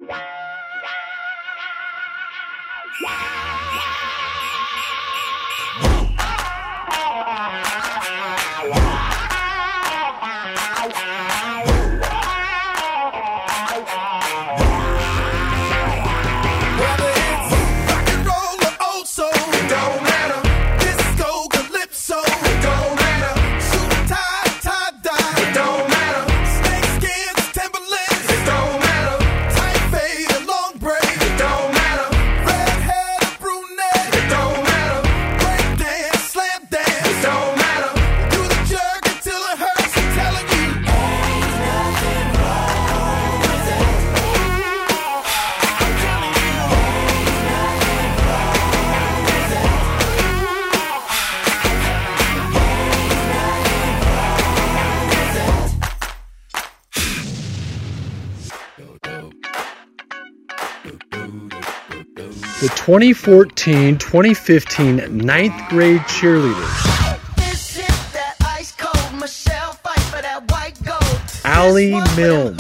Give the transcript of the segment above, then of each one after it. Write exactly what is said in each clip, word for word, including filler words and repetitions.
The twenty fourteen twenty fifteen ninth grade cheerleaders. Allie Milne.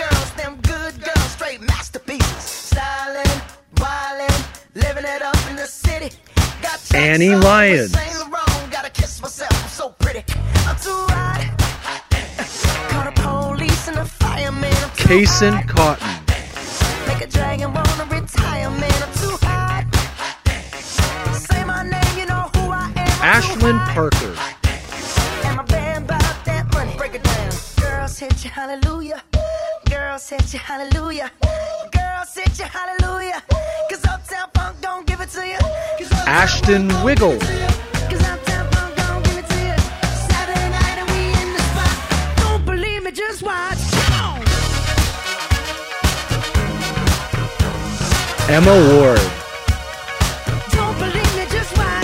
Annie Lyons. Kason Cotton. Ashlyn Parker. And my band bought that money. Break it down. Girls hit you hallelujah. Girls hit you hallelujah. Girls hit you hallelujah. Cause Uptown Funk don't give it to you. Ashton Wiggle. Cause Uptown Funk don't give it to you. Saturday night and we in the spot. Don't believe me, just watch. Emma Ward. Don't believe me, just watch.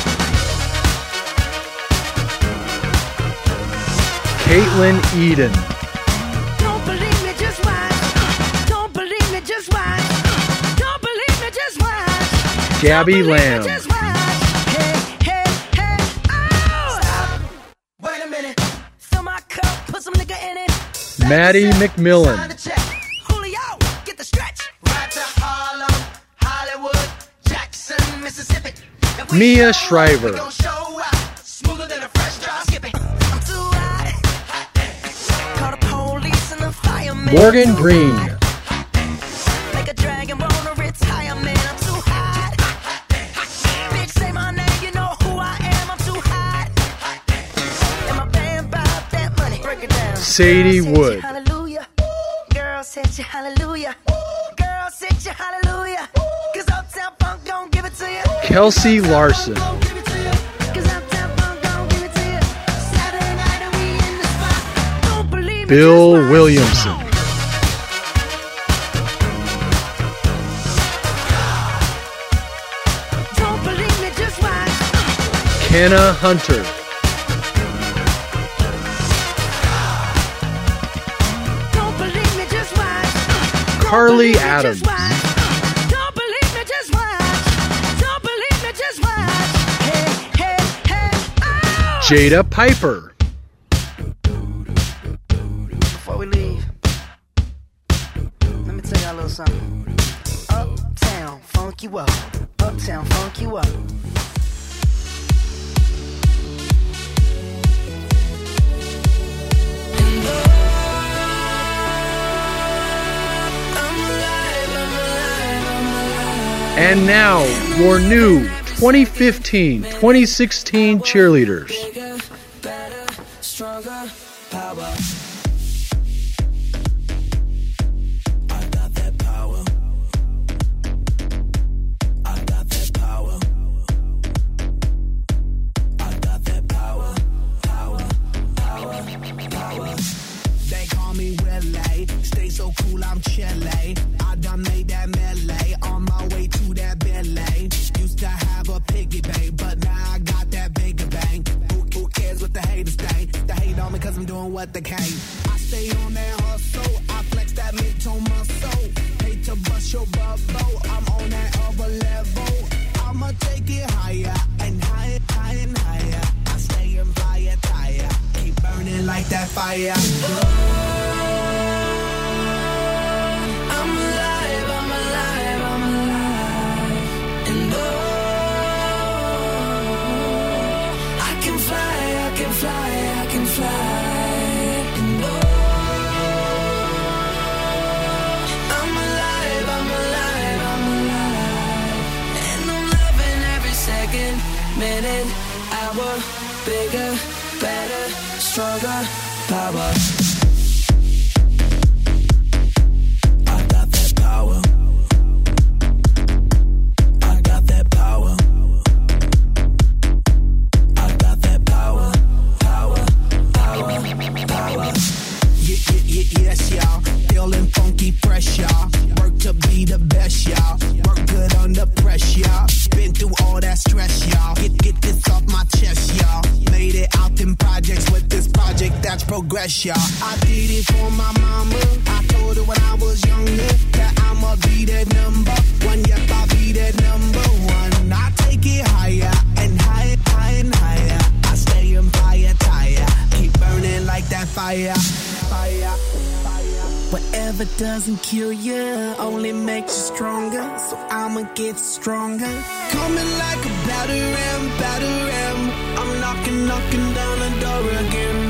Caitlin Eden. Don't believe me, just watch. Don't believe me, just watch. Don't believe me, just watch. Gabby Lamb. Just watch. Hey, hey, hey, oh! Stop. Wait a minute. Fill my cup, put some nigga in it. Maddie McMillan. Julio, get the stretch. Right to Harlem, Hollywood, Jackson, Mississippi. Mia Shriver. Smoother than a fresh drop. Skip it. I'm too hot. Call the police and the fireman. Morgan Green. Make a dragon wanna retire, man. I'm too hot. Bitch, say my name, you know who I am. I'm too hot. And my band bought that money. Break it down. Sadie Wood. Hallelujah. Girls hit you, hallelujah. Girls hit you, hallelujah. Cause Uptown Funk don't give it to you. Kelsey Larson. Bill Williamson. Don't believe me, just watch. Kenna Hunter. Don't believe me, just watch. Carly Adams. Don't believe me, just watch. Don't believe me, just watch. Hey, hey, hey, oh! Jada Piper. Before we leave, let me tell y'all a little something. Uptown, funk you up. Uptown, funk you up. And now, your new twenty fifteen twenty sixteen cheerleaders. Bigger, better, stronger, power. I got that power. I got that power. I got that power. Power, power, power. They call me Willie. Stay so cool, I'm chilly. I done made that melee on my way to that Billy. Used to have a piggy bank, but now I got that bigger bank. Who, who cares what the haters think? They hate on me cause I'm doing what they can. I stay on that hustle, I flex that mid-tone muscle. Hate to bust your bubble, I'm on that other level. I'ma take it higher and higher, higher and higher. I stay in fire, tire, keep burning like that fire. I'm alive. power, bigger, better, stronger, power. I got that power. I got that power. I got that power, power, power, power. Yeah, yeah, yeah, yes, y'all. Feeling funky, fresh, y'all. Work to be the best, y'all. Work good under pressure, y'all. Been through all that stress, y'all. Get, get this off my chest, y'all. Made it out in projects with this project that's progress, y'all. I did it for my mama. I told her when I was younger that I'ma be that number one. Yep, I'll be that number one. I take it higher and higher, higher and higher. I stay in fire, tire. Keep burning like that fire. Fire, fire. Whatever doesn't kill you only makes you stronger. So I'ma get stronger. Coming like a batter ram, batter ram. I'm knocking, knocking down the door again.